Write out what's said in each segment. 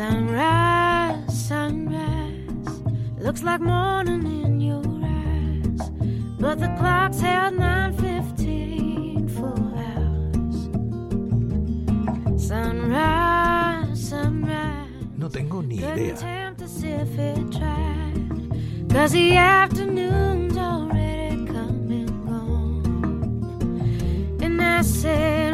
Sunrise, sunrise, looks like morning in your eyes, but the clock's held 9:15 full hours. Sunrise, sunrise, no tengo ni idea. 'Cause the afternoon's already come and gone. And I said,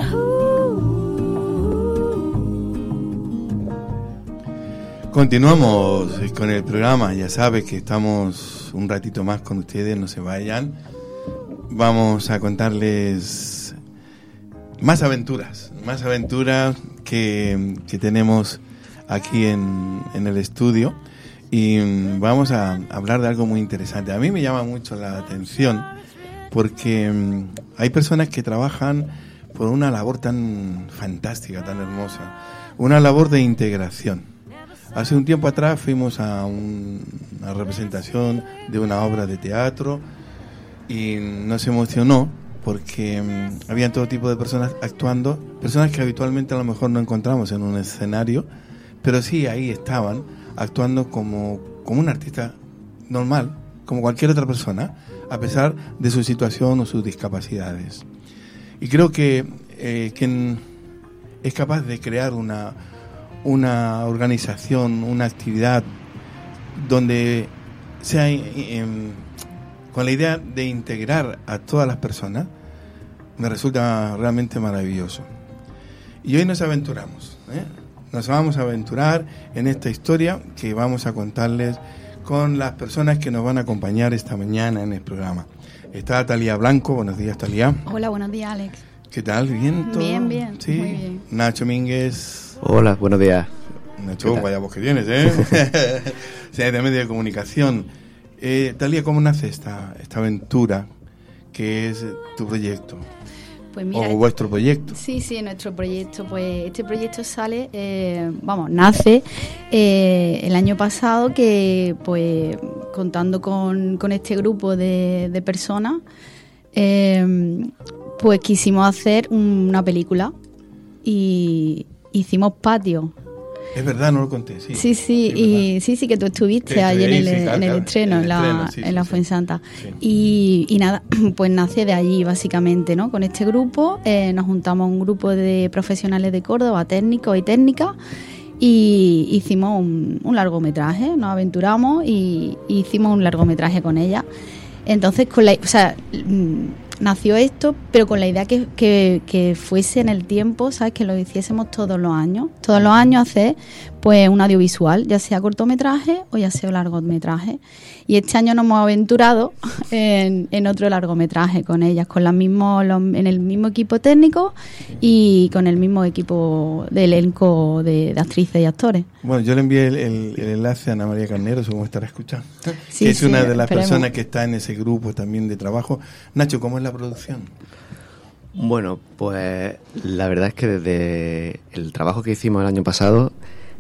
Continuamos con el programa. Ya sabes que estamos un ratito más con ustedes, no se vayan. Vamos a contarles más aventuras que tenemos aquí en el estudio. Y vamos a hablar de algo muy interesante. A mí me llama mucho la atención porque hay personas que trabajan por una labor tan fantástica, tan hermosa, una labor de integración. Hace un tiempo atrás fuimos a una representación de una obra de teatro y nos emocionó porque había todo tipo de personas actuando, personas que habitualmente a lo mejor no encontramos en un escenario, pero sí ahí estaban actuando como un artista normal, como cualquier otra persona, a pesar de su situación o sus discapacidades. Y creo que quien es capaz de crear una organización, una actividad donde sea con la idea de integrar a todas las personas, me resulta realmente maravilloso. Y hoy nos aventuramos, Nos vamos a aventurar en esta historia que vamos a contarles con las personas que nos van a acompañar esta mañana en el programa. Está Talía Blanco. Buenos días, Talía. Hola, buenos días, Alex. ¿Qué tal? ¿Bien todo? Bien, ¿Sí? Muy bien. Nacho Mínguez. Hola, buenos días. Nacho, vaya voz que tienes, de medio de comunicación. Talía, ¿cómo nace esta aventura que es tu proyecto? Pues mira, o vuestro proyecto. Sí, nuestro proyecto. Pues este proyecto nace el año pasado, que pues contando con este grupo de personas, pues quisimos hacer una película y hicimos Patio. Es verdad, no lo conté, sí. Sí, que tú estuviste allí en el estreno, en la Fuensanta. Sí. Y nada, pues nace de allí básicamente, ¿no? Con este grupo nos juntamos un grupo de profesionales de Córdoba, técnicos y técnicas, y hicimos un largometraje, nos aventuramos y hicimos un largometraje con ella. Entonces, nació esto, pero con la idea que fuese en el tiempo, ¿sabes? Que lo hiciésemos todos los años hacer pues un audiovisual, ya sea cortometraje o ya sea largometraje. Y este año nos hemos aventurado en otro largometraje con ellas, en el mismo equipo técnico y con el mismo equipo de elenco de actrices y actores. Bueno, yo le envié el enlace a Ana María Carnero, supongo que estará escuchando, que es una de las personas que está en ese grupo también de trabajo. Nacho, ¿cómo es la producción? Bueno, pues la verdad es que desde el trabajo que hicimos el año pasado,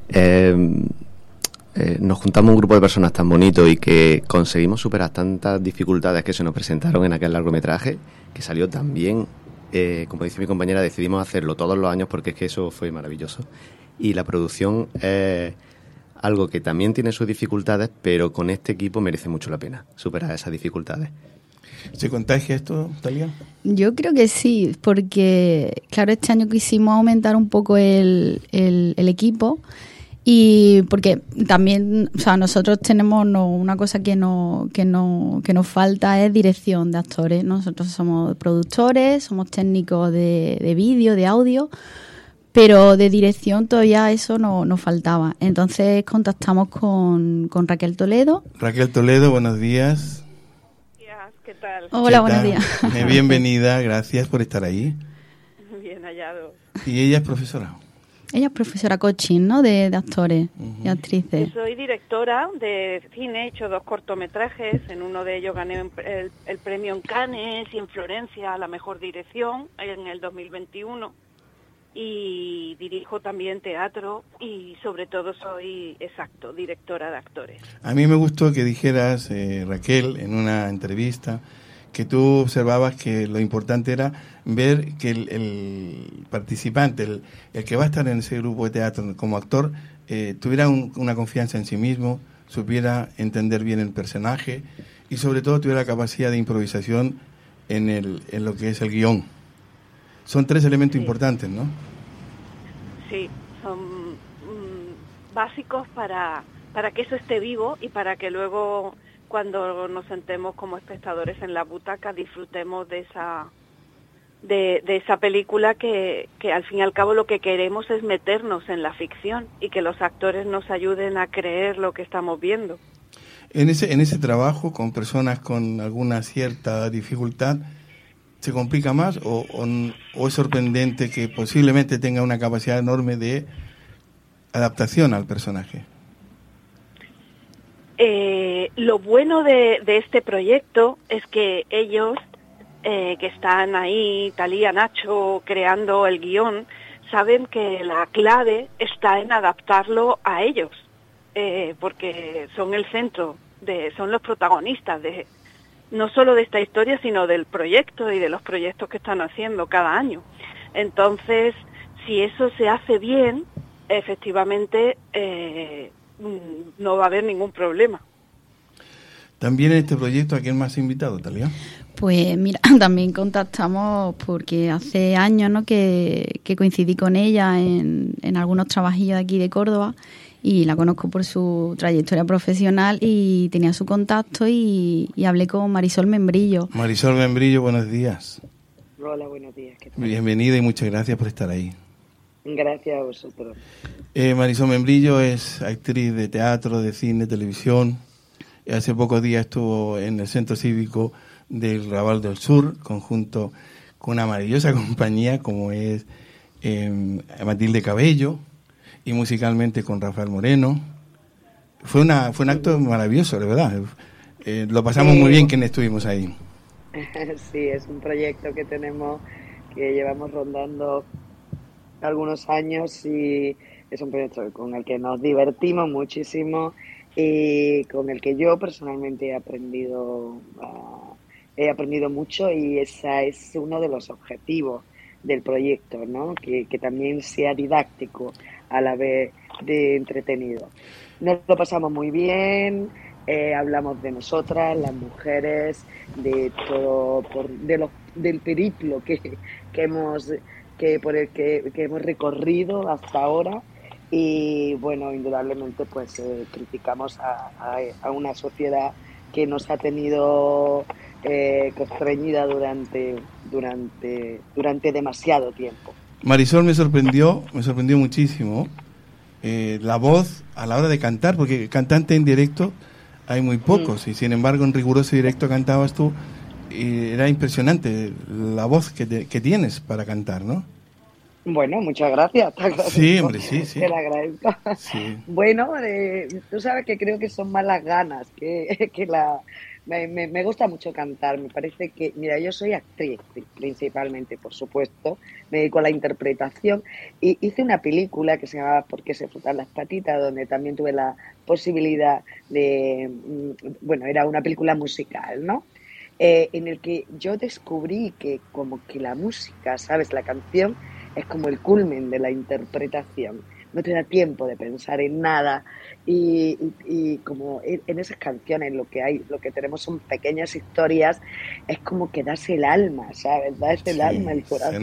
nos juntamos un grupo de personas tan bonito y que conseguimos superar tantas dificultades que se nos presentaron en aquel largometraje, que salió tan bien. Como dice mi compañera, decidimos hacerlo todos los años porque es que eso fue maravilloso. Y la producción es algo que también tiene sus dificultades, pero con este equipo merece mucho la pena superar esas dificultades. ¿Se contagia esto, Talía? Yo creo que sí, porque claro, este año quisimos aumentar un poco el equipo. Y porque también, nosotros tenemos una cosa que nos falta, es dirección de actores. Nosotros somos productores, somos técnicos de vídeo, de audio, pero de dirección todavía eso nos faltaba. Entonces contactamos con Raquel Toledo. Raquel Toledo, buenos días. ¿Qué tal? Hola, buenos días. Bienvenida, gracias por estar ahí. Bien hallado. ¿Y ella es profesora? Ella es profesora coaching, ¿no? De actores y actrices. Soy directora de cine, he hecho 2 cortometrajes, en uno de ellos gané el premio en Cannes y en Florencia a la mejor dirección en el 2021, y dirijo también teatro y sobre todo soy, directora de actores. A mí me gustó que dijeras, Raquel, en una entrevista, que tú observabas que lo importante era ver que el participante, el que va a estar en ese grupo de teatro como actor, tuviera una confianza en sí mismo, supiera entender bien el personaje y sobre todo tuviera la capacidad de improvisación en lo que es el guión. Son 3 elementos importantes, ¿no? Sí, son básicos para que eso esté vivo y para que luego, cuando nos sentemos como espectadores en la butaca, disfrutemos de esa película que al fin y al cabo lo que queremos es meternos en la ficción y que los actores nos ayuden a creer lo que estamos viendo. En ese trabajo con personas con alguna cierta dificultad, ¿se complica más o es sorprendente que posiblemente tenga una capacidad enorme de adaptación al personaje? Lo bueno de este proyecto es que ellos, que están ahí, Talía, Nacho, creando el guión, saben que la clave está en adaptarlo a ellos, porque son el centro, son los protagonistas no solo de esta historia, sino del proyecto y de los proyectos que están haciendo cada año. Entonces, si eso se hace bien, efectivamente no va a haber ningún problema. También en este proyecto, ¿a quién más ha invitado, Talía? Pues mira, también contactamos porque hace años, ¿no?, que coincidí con ella en algunos trabajillos de aquí de Córdoba y la conozco por su trayectoria profesional y tenía su contacto y hablé con Marisol Membrillo. Marisol Membrillo, buenos días. Hola, buenos días. ¿Qué tal? Bienvenida y muchas gracias por estar ahí. Gracias a vosotros. Marisol Membrillo es actriz de teatro, de cine, televisión. Hace pocos días estuvo en el Centro Cívico del Raval del Sur, conjunto con una maravillosa compañía como es Matilde Cabello y musicalmente con Rafael Moreno. Fue un acto maravilloso, de verdad. Lo pasamos muy bien quienes estuvimos ahí. Sí, es un proyecto que llevamos rondando algunos años y es un proyecto con el que nos divertimos muchísimo y con el que yo personalmente he aprendido mucho y ese es uno de los objetivos del proyecto, ¿no? Que también sea didáctico a la vez de entretenido. Nos lo pasamos muy bien, hablamos de nosotras, las mujeres, de todo, del periplo por el que hemos recorrido hasta ahora. Y bueno, indudablemente pues criticamos a una sociedad que nos ha tenido constreñida durante demasiado tiempo. Marisol me sorprendió muchísimo la voz a la hora de cantar, porque cantante en directo hay muy pocos y sin embargo en riguroso directo cantabas tú y era impresionante la voz que tienes para cantar, ¿no? Bueno, muchas gracias. Sí, hombre, sí. Te lo agradezco. Sí. Bueno, tú sabes que creo que son más las ganas que la... Me gusta mucho cantar, me parece que... Mira, yo soy actriz principalmente, por supuesto, me dedico a la interpretación y hice una película que se llamaba ¿Por qué se frotan las patitas?, donde también tuve la posibilidad de... Bueno, era una película musical, ¿no? En el que yo descubrí que como que la música, ¿sabes?, la canción es como el culmen de la interpretación. No te da tiempo de pensar en nada y como en esas canciones lo que tenemos son pequeñas historias, es como que das el alma, ¿sabes? Das el alma, el corazón,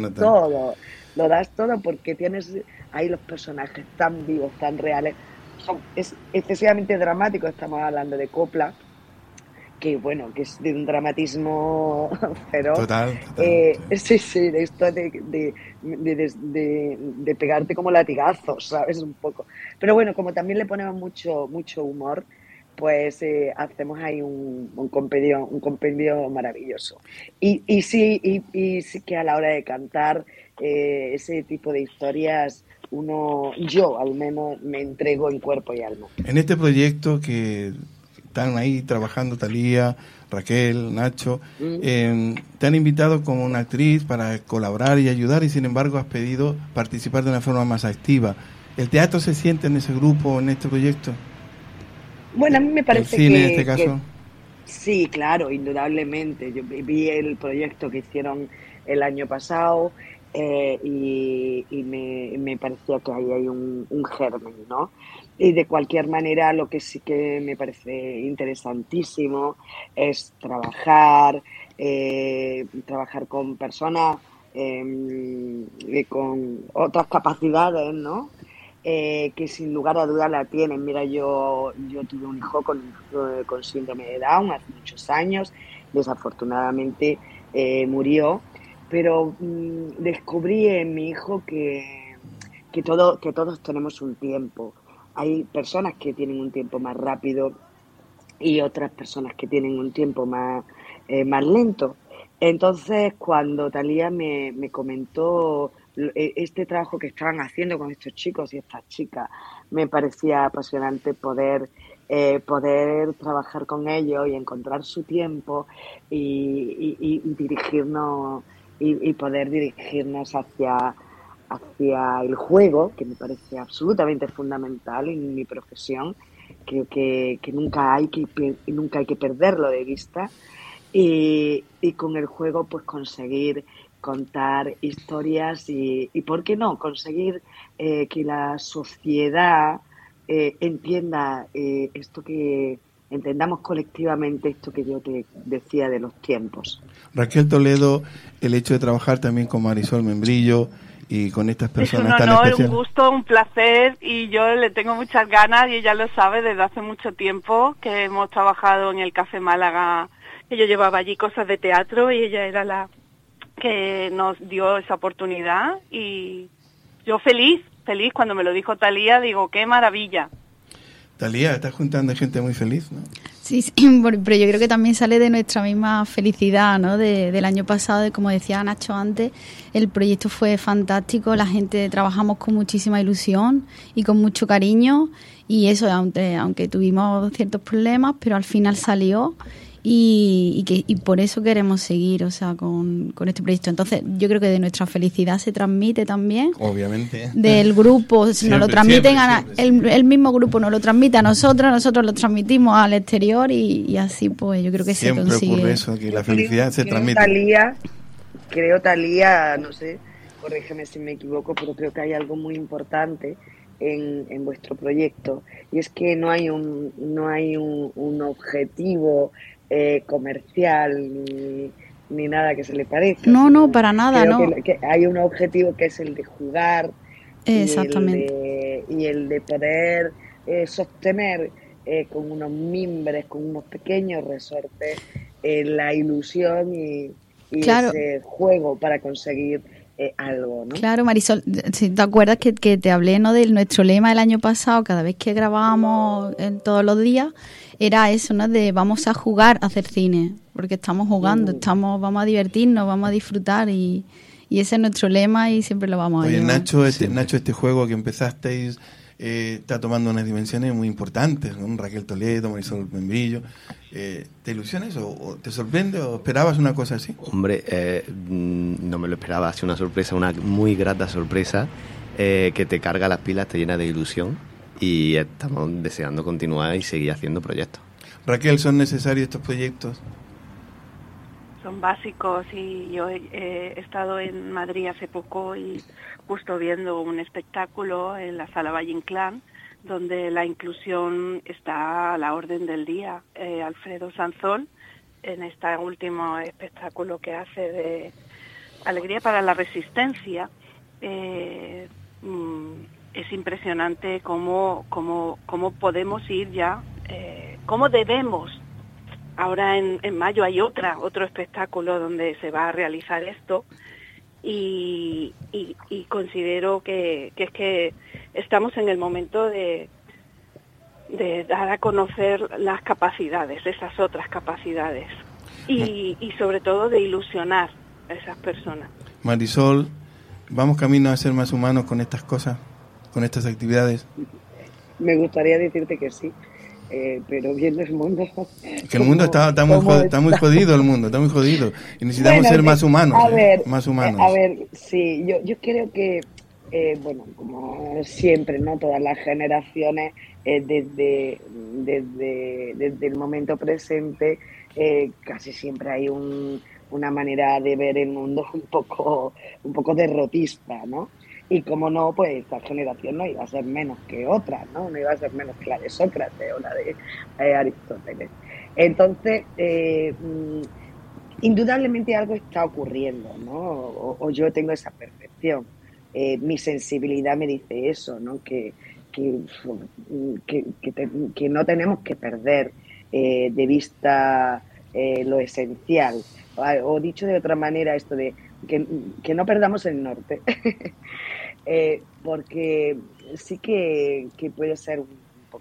lo das todo porque tienes ahí los personajes tan vivos, tan reales. Es excesivamente dramático, estamos hablando de copla, que bueno, que es de un dramatismo feroz. Total. Sí, de esto de pegarte como latigazos, ¿sabes? Un poco. Pero bueno, como también le ponemos mucho humor, pues hacemos ahí un compendio maravilloso. Y sí que a la hora de cantar ese tipo de historias, yo al menos me entrego en cuerpo y alma. En este proyecto que están ahí trabajando Talía, Raquel, Nacho, te han invitado como una actriz para colaborar y ayudar y sin embargo has pedido participar de una forma más activa. ¿El teatro se siente en ese grupo, en este proyecto? Bueno, a mí me parece ¿El cine en este caso? Sí, claro, indudablemente. Yo vi el proyecto que hicieron el año pasado y me parecía que ahí hay un germen, ¿no? Y de cualquier manera, lo que sí que me parece interesantísimo es trabajar con personas con otras capacidades, ¿no? Que sin lugar a dudas la tienen. Mira, yo tuve un hijo con síndrome de Down hace muchos años, desafortunadamente murió, pero descubrí en mi hijo que todos tenemos un tiempo. Hay personas que tienen un tiempo más rápido y otras personas que tienen un tiempo más lento. Entonces, cuando Thalía me comentó este trabajo que estaban haciendo con estos chicos y estas chicas, me parecía apasionante poder trabajar con ellos y encontrar su tiempo y dirigirnos y poder dirigirnos hacia el juego, que me parece absolutamente fundamental en mi profesión. Creo que nunca hay que perderlo de vista. Y con el juego pues conseguir contar historias y ¿por qué no? Conseguir que la sociedad entienda esto que entendamos colectivamente, esto que yo te decía de los tiempos. Raquel Toledo, el hecho de trabajar también con Marisol Membrillo y con estas personas tan especiales. Es un honor, un gusto, un placer, y yo le tengo muchas ganas y ella lo sabe desde hace mucho tiempo que hemos trabajado en el Café Málaga, que yo llevaba allí cosas de teatro y ella era la que nos dio esa oportunidad, y yo feliz cuando me lo dijo Thalía, digo, qué maravilla. Thalía, estás juntando gente muy feliz, ¿no? Sí, pero yo creo que también sale de nuestra misma felicidad, ¿no? Del año pasado, y como decía Nacho antes, el proyecto fue fantástico, la gente trabajamos con muchísima ilusión y con mucho cariño, y eso, aunque tuvimos ciertos problemas, pero al final salió. Y por eso queremos seguir, o sea, con este proyecto. Entonces, yo creo que de nuestra felicidad se transmite también. Obviamente. Del grupo, siempre, nos lo transmiten siempre. El mismo grupo nos lo transmite a nosotros lo transmitimos al exterior y así pues yo creo que siempre se consigue. Ocurre eso, que la felicidad se transmite. Creo, Thalía, no sé, corrígeme si me equivoco, pero creo que hay algo muy importante en vuestro proyecto, y es que no hay un objetivo comercial ni nada que se le parezca. No, para nada, creo no. Que hay un objetivo que es el de jugar. Exactamente. Y el de poder sostener con unos mimbres, con unos pequeños resortes, la ilusión y claro, ese juego para conseguir algo, ¿no? Claro, Marisol, si te acuerdas que te hablé, ¿no?, de nuestro lema del año pasado, cada vez que grabábamos todos los días, era eso, ¿no?, de vamos a jugar a hacer cine, porque estamos jugando, vamos a divertirnos, vamos a disfrutar, y ese es nuestro lema y siempre lo vamos a llevar. Nacho, este juego que empezasteis está tomando unas dimensiones muy importantes, ¿no? Raquel Toledo, Marisol Membrillo. ¿Te ilusiona eso? ¿O te sorprende o esperabas una cosa así? Hombre, no me lo esperaba, ha sido una sorpresa, una muy grata sorpresa, que te carga las pilas, te llena de ilusión, y estamos deseando continuar y seguir haciendo proyectos. Raquel, ¿son necesarios estos proyectos? Son básicos, y yo he estado en Madrid hace poco y justo viendo un espectáculo en la Sala Valle Inclán, donde la inclusión está a la orden del día. Alfredo Sanzón, en este último espectáculo que hace de Alegría para la Resistencia, es impresionante cómo podemos ir ya, cómo debemos. Ahora en mayo hay otro espectáculo donde se va a realizar esto, y considero que es que estamos en el momento de dar a conocer las capacidades, esas otras capacidades, y sobre todo de ilusionar a esas personas. Marisol, ¿vamos camino a ser más humanos con estas cosas, con estas actividades? Me gustaría decirte que sí. Pero viendo el mundo, que el mundo está muy jodido, el mundo está muy jodido, y necesitamos ser más humanos, más humanos. A ver, sí, yo creo que como siempre, no, todas las generaciones desde el momento presente casi siempre hay un una manera de ver el mundo un poco derrotista, ¿no? Y como no, pues esta generación no iba a ser menos que otra, ¿no? No iba a ser menos que la de Sócrates o la de Aristóteles. Entonces, indudablemente algo está ocurriendo, ¿no? O yo tengo esa percepción. Mi sensibilidad me dice eso, ¿no? Que no tenemos que perder de vista lo esencial. O dicho de otra manera, esto de que no perdamos el norte. Porque sí que puede ser un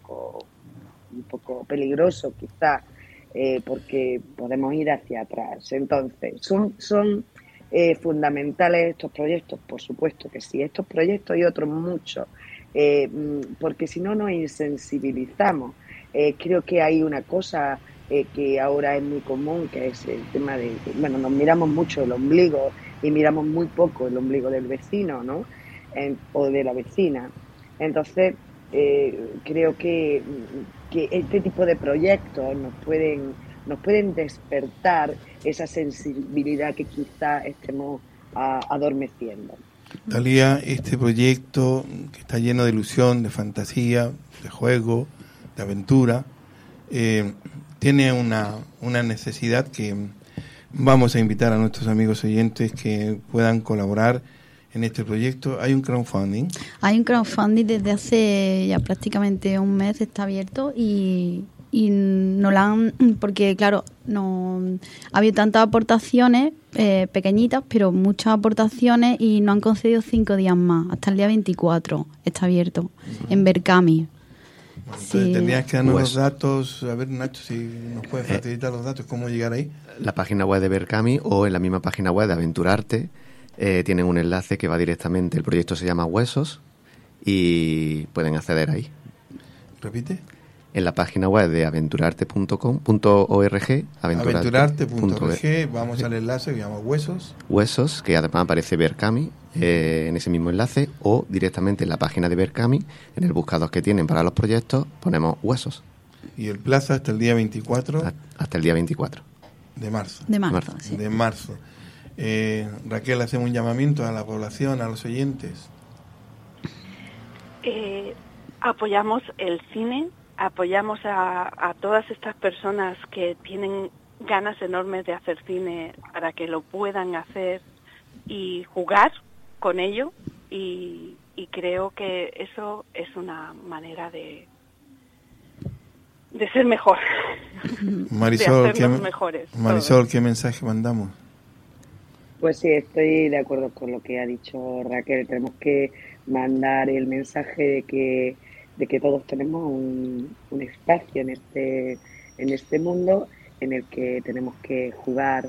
poco peligroso, quizá, porque podemos ir hacia atrás. Entonces, son fundamentales estos proyectos, por supuesto que sí, estos proyectos y otros muchos, porque si no nos insensibilizamos. Creo que hay una cosa que ahora es muy común, que es el tema de, bueno, nos miramos mucho el ombligo y miramos muy poco el ombligo del vecino, ¿no? O de la vecina. Entonces, creo que este tipo de proyectos nos pueden despertar esa sensibilidad que quizá estemos adormeciendo. Talía, este proyecto que está lleno de ilusión, de fantasía, de juego, de aventura, tiene una necesidad que vamos a invitar a nuestros amigos oyentes que puedan colaborar en este proyecto. ¿Hay un crowdfunding? Hay un crowdfunding desde hace ya prácticamente un mes, está abierto y no la han, porque claro, no ha habido tantas aportaciones pequeñitas, pero muchas aportaciones y no han concedido 5 días más, hasta el día 24 está abierto, en Berkami. Bueno, entonces tendrías que darnos los datos. A ver, Nacho, si nos puedes facilitar los datos, cómo llegar ahí. La página web de Berkami o en la misma página web de Aventurarte tienen un enlace que va directamente. El proyecto se llama Huesos y pueden acceder ahí. ¿Repite? En la página web de aventurarte.org, aventurarte.org, vamos al enlace que llama Huesos. Huesos, que además aparece Berkami en ese mismo enlace, o directamente en la página de Berkami, en el buscador que tienen para los proyectos, ponemos Huesos. Y el plazo hasta el día 24. Hasta el día 24. De marzo. De marzo, sí. De marzo. Raquel, hacemos un llamamiento a la población, a los oyentes. Apoyamos el cine, apoyamos a todas estas personas que tienen ganas enormes de hacer cine para que lo puedan hacer y jugar con ello, y creo que eso es una manera de ser mejor. Marisol, de mejores. Marisol, ¿qué mensaje mandamos? Pues sí, estoy de acuerdo con lo que ha dicho Raquel. Tenemos que mandar el mensaje de que todos tenemos un espacio en este mundo en el que tenemos que jugar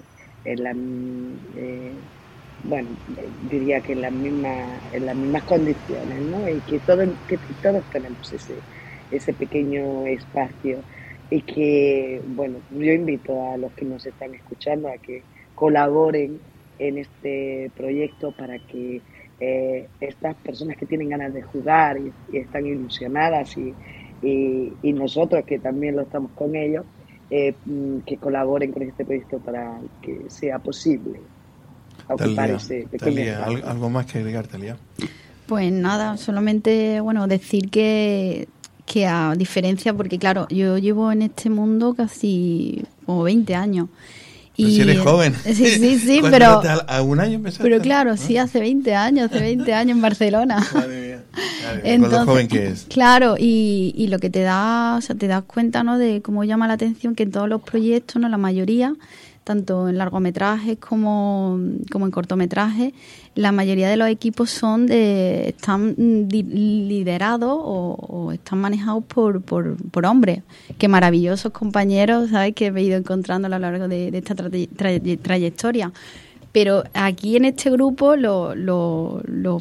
diría que en las mismas condiciones, ¿no? Y que todos tenemos ese pequeño espacio, y que, bueno, yo invito a los que nos están escuchando a que colaboren en este proyecto para que estas personas que tienen ganas de jugar y están ilusionadas y nosotros que también lo estamos con ellos, que colaboren con este proyecto para que sea posible ocupar ese pequeño espacio. ¿Algo más que agregar, Talía? Pues nada, solamente decir que a diferencia, porque claro, yo llevo en este mundo casi como 20 años. Pero si eres joven. Sí, pero... ¿A un año empezaste? Pero claro, ¿no? Sí, hace 20 años en Barcelona. Madre mía. Entonces, lo joven que es. Claro, y lo que te das cuenta, ¿no?, de cómo llama la atención que en todos los proyectos, ¿no?, la mayoría, tanto en largometrajes como en cortometrajes, la mayoría de los equipos están liderados o están manejados por hombres. Qué maravillosos compañeros, ¿sabes?, que he ido encontrando a lo largo de esta trayectoria. Pero aquí en este grupo lo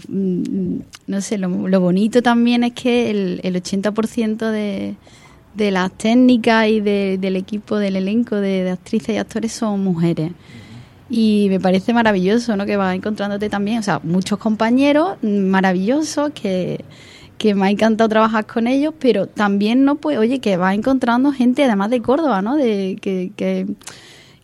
bonito también es que el 80% de las técnicas y del equipo, del elenco de actrices y actores son mujeres. Y me parece maravilloso, ¿no?, que vas encontrándote también, o sea, muchos compañeros maravillosos que me ha encantado trabajar con ellos, pero también, ¿no?, pues, oye, que vas encontrando gente además de Córdoba, ¿no?, que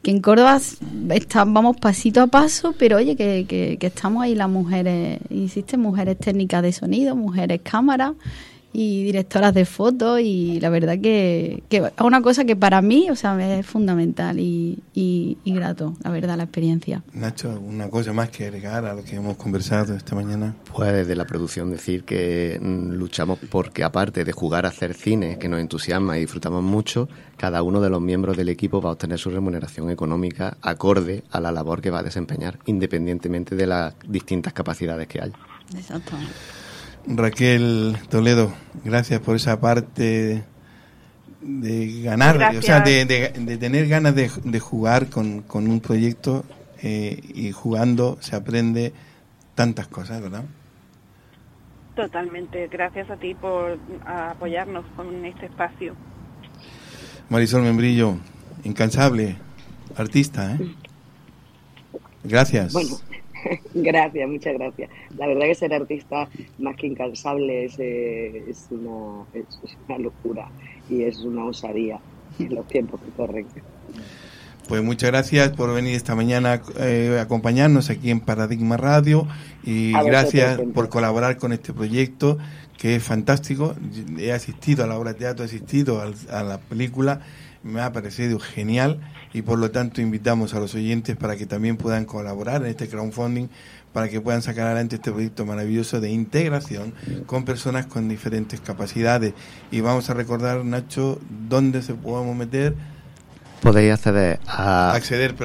en Córdoba vamos pasito a paso, pero oye, que estamos ahí las mujeres, existen mujeres técnicas de sonido, mujeres cámaras y directoras de fotos, y la verdad que es una cosa que para mí, o sea, es fundamental y grato, la verdad, la experiencia. Nacho, ¿una cosa más que agregar a lo que hemos conversado esta mañana? Pues desde la producción decir que luchamos porque, aparte de jugar a hacer cine, que nos entusiasma y disfrutamos mucho, cada uno de los miembros del equipo va a obtener su remuneración económica acorde a la labor que va a desempeñar, independientemente de las distintas capacidades que haya. Exactamente. Raquel Toledo, gracias por esa parte de ganar, gracias. O sea, de tener ganas de jugar con un proyecto, y jugando se aprende tantas cosas, ¿verdad? Totalmente, gracias a ti por apoyarnos con este espacio. Marisol Membrillo, incansable, artista, ¿eh? Gracias. Bueno, gracias, muchas gracias. La verdad que ser artista, más que incansable, es una locura y es una osadía en los tiempos que corren. Pues muchas gracias por venir esta mañana a acompañarnos aquí en Paradigma Radio, y gracias por colaborar con este proyecto que es fantástico. He asistido a la obra de teatro, he asistido a la película, me ha parecido genial, y por lo tanto invitamos a los oyentes para que también puedan colaborar en este crowdfunding, para que puedan sacar adelante este proyecto maravilloso de integración con personas con diferentes capacidades. Y vamos a recordar, Nacho, dónde se podemos meter. Podéis acceder a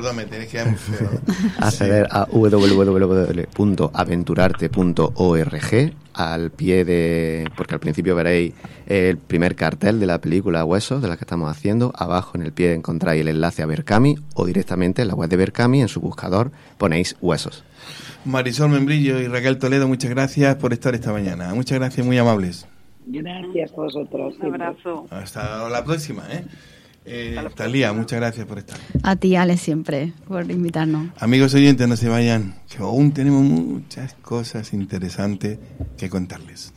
www.aventurarte.org, al pie de, porque al principio veréis el primer cartel de la película Huesos, de la que estamos haciendo. Abajo en el pie encontráis el enlace a Berkami, o directamente en la web de Berkami, en su buscador ponéis Huesos. Marisol Membrillo y Raquel Toledo, muchas gracias por estar esta mañana. Muchas gracias, muy amables. Gracias a vosotros. Un abrazo. Hasta la próxima, Talía, muchas gracias por estar. A ti, Ale, siempre, por invitarnos. Amigos oyentes, no se vayan, que aún tenemos muchas cosas interesantes que contarles.